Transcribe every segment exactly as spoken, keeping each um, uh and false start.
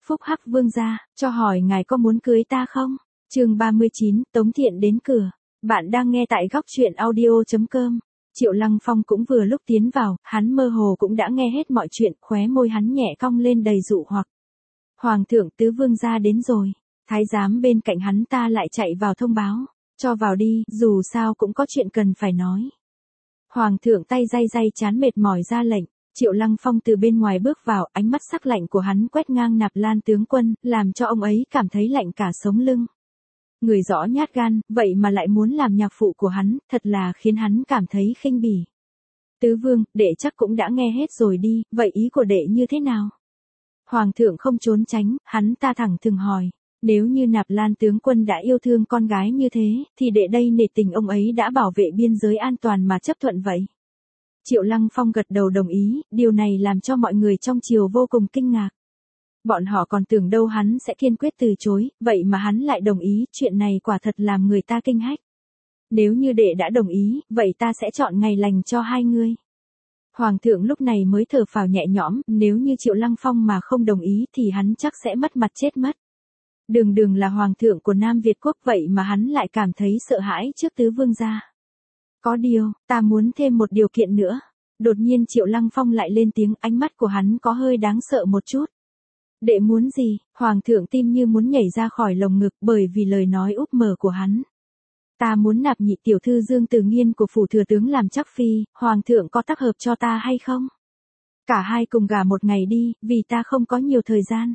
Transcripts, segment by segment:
Phúc Hắc Vương gia, cho hỏi ngài có muốn cưới ta không? Chương ba mươi chín, Tống Thiện đến cửa. Bạn đang nghe tại góc truyện audio chấm com. Triệu Lăng Phong cũng vừa lúc tiến vào, hắn mơ hồ cũng đã nghe hết mọi chuyện, khóe môi hắn nhẹ cong lên đầy dụ hoặc. Hoàng thượng tứ vương gia đến rồi. Thái giám bên cạnh hắn ta lại chạy vào thông báo. Cho vào đi, dù sao cũng có chuyện cần phải nói. Hoàng thượng tay day day chán mệt mỏi ra lệnh. Triệu Lăng Phong từ bên ngoài bước vào, ánh mắt sắc lạnh của hắn quét ngang Nạp Lan tướng quân, làm cho ông ấy cảm thấy lạnh cả sống lưng. Người rõ nhát gan, vậy mà lại muốn làm nhạc phụ của hắn, thật là khiến hắn cảm thấy khinh bỉ. Tứ vương, đệ chắc cũng đã nghe hết rồi đi, vậy ý của đệ như thế nào? Hoàng thượng không trốn tránh, hắn ta thẳng thừng hỏi. Nếu như Nạp Lan tướng quân đã yêu thương con gái như thế, thì đệ đây nể tình ông ấy đã bảo vệ biên giới an toàn mà chấp thuận vậy. Triệu Lăng Phong gật đầu đồng ý, điều này làm cho mọi người trong triều vô cùng kinh ngạc. Bọn họ còn tưởng đâu hắn sẽ kiên quyết từ chối, vậy mà hắn lại đồng ý, chuyện này quả thật làm người ta kinh hách. Nếu như đệ đã đồng ý, vậy ta sẽ chọn ngày lành cho hai ngươi. Hoàng thượng lúc này mới thở phào nhẹ nhõm, nếu như Triệu Lăng Phong mà không đồng ý thì hắn chắc sẽ mất mặt chết mất. Đường đường là hoàng thượng của Nam Việt quốc vậy mà hắn lại cảm thấy sợ hãi trước tứ vương gia. Có điều, ta muốn thêm một điều kiện nữa. Đột nhiên Triệu Lăng Phong lại lên tiếng, ánh mắt của hắn có hơi đáng sợ một chút. Đệ muốn gì? Hoàng thượng tim như muốn nhảy ra khỏi lồng ngực bởi vì lời nói úp mở của hắn. Ta muốn nạp nhị tiểu thư Dương Tử Nghiên của phủ thừa tướng làm chắc phi, hoàng thượng có tác hợp cho ta hay không? Cả hai cùng gả một ngày đi, vì ta không có nhiều thời gian.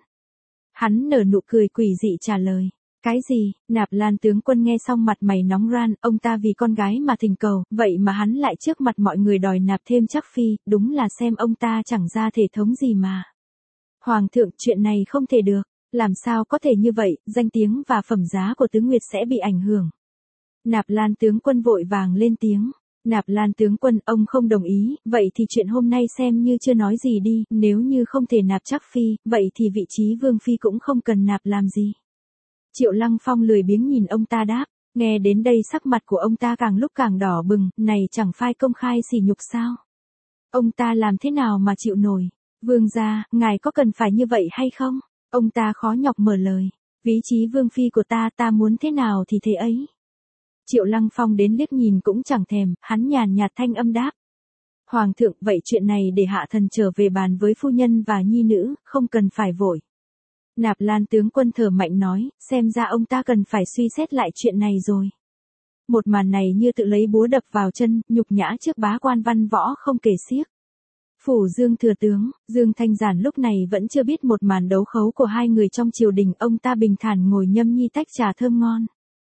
Hắn nở nụ cười quỷ dị trả lời. Cái gì? Nạp Lan tướng quân nghe xong mặt mày nóng ran, ông ta vì con gái mà thỉnh cầu, vậy mà hắn lại trước mặt mọi người đòi nạp thêm chắc phi, đúng là xem ông ta chẳng ra thể thống gì mà. Hoàng thượng, chuyện này không thể được, làm sao có thể như vậy, danh tiếng và phẩm giá của Tứ Nguyệt sẽ bị ảnh hưởng. Nạp Lan tướng quân vội vàng lên tiếng. Nạp Lan tướng quân, ông không đồng ý, vậy thì chuyện hôm nay xem như chưa nói gì đi, nếu như không thể nạp chắc phi, vậy thì vị trí vương phi cũng không cần nạp làm gì. Triệu Lăng Phong lười biếng nhìn ông ta đáp, nghe đến đây sắc mặt của ông ta càng lúc càng đỏ bừng, này chẳng phải công khai sỉ nhục sao? Ông ta làm thế nào mà chịu nổi? Vương gia, ngài có cần phải như vậy hay không? Ông ta khó nhọc mở lời, vị trí vương phi của ta ta muốn thế nào thì thế ấy. Triệu Lăng Phong đến liếc nhìn cũng chẳng thèm, hắn nhàn nhạt thanh âm đáp. Hoàng thượng, vậy chuyện này để hạ thần trở về bàn với phu nhân và nhi nữ, không cần phải vội. Nạp Lan tướng quân thở mạnh nói, xem ra ông ta cần phải suy xét lại chuyện này rồi. Một màn này như tự lấy búa đập vào chân, nhục nhã trước bá quan văn võ không kể xiếc. Phủ Dương thừa tướng, Dương Thanh Giản lúc này vẫn chưa biết một màn đấu khấu của hai người trong triều đình, ông ta bình thản ngồi nhâm nhi tách trà thơm ngon.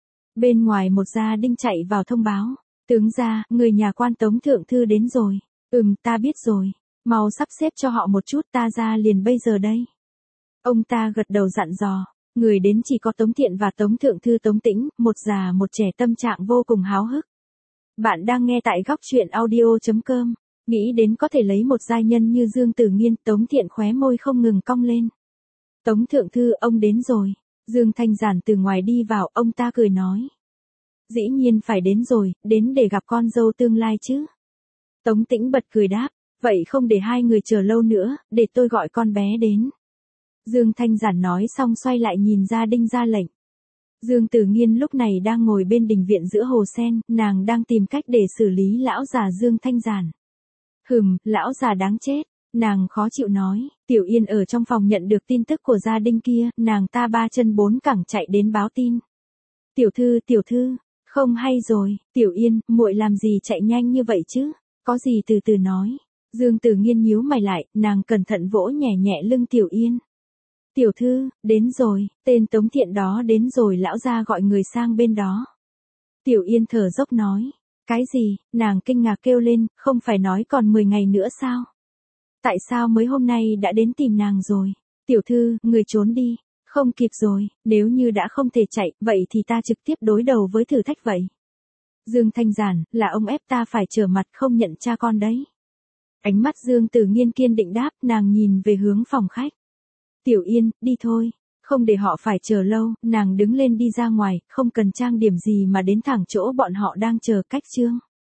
Bên ngoài một gia đinh chạy vào thông báo, tướng gia, người nhà quan Tống thượng thư đến rồi. Ừm, ta biết rồi, mau sắp xếp cho họ một chút, ta ra liền bây giờ đây. Ông ta gật đầu dặn dò, người đến chỉ có Tống Thiện và Tống Thượng Thư Tống Tĩnh, một già một trẻ tâm trạng vô cùng háo hức. Bạn đang nghe tại góc truyện audio chấm com, nghĩ đến có thể lấy một giai nhân như Dương Tử Nghiên, Tống Thiện khóe môi không ngừng cong lên. Tống Thượng Thư, ông đến rồi. Dương Thanh Giản từ ngoài đi vào, ông ta cười nói. Dĩ nhiên phải đến rồi, đến để gặp con dâu tương lai chứ. Tống Tĩnh bật cười đáp, vậy không để hai người chờ lâu nữa, để tôi gọi con bé đến. Dương Thanh Giản nói xong xoay lại nhìn gia đinh ra lệnh. Dương Tử Nghiên lúc này đang ngồi bên đình viện giữa hồ sen, nàng đang tìm cách để xử lý lão già Dương Thanh Giản. Hừm, lão già đáng chết, nàng khó chịu nói. Tiểu Yên ở trong phòng nhận được tin tức của gia đinh kia, nàng ta ba chân bốn cẳng chạy đến báo tin. Tiểu thư, tiểu thư, không hay rồi, Tiểu Yên, muội làm gì chạy nhanh như vậy chứ, có gì từ từ nói. Dương Tử Nghiên nhíu mày lại, nàng cẩn thận vỗ nhẹ nhẹ lưng Tiểu Yên. Tiểu thư, đến rồi, tên Tống Thiện đó đến rồi, lão gia gọi người sang bên đó. Tiểu Yên thở dốc nói, cái gì, nàng kinh ngạc kêu lên, không phải nói còn mười ngày nữa sao? Tại sao mới hôm nay đã đến tìm nàng rồi? Tiểu thư, người trốn đi, không kịp rồi, nếu như đã không thể chạy, vậy thì ta trực tiếp đối đầu với thử thách vậy. Dương Thanh Giản, là ông ép ta phải trở mặt không nhận cha con đấy. Ánh mắt Dương Tử Nghiên kiên định đáp, nàng nhìn về hướng phòng khách. Tiểu Yên, đi thôi, không để họ phải chờ lâu, nàng đứng lên đi ra ngoài, không cần trang điểm gì mà đến thẳng chỗ bọn họ đang chờ, cách chương.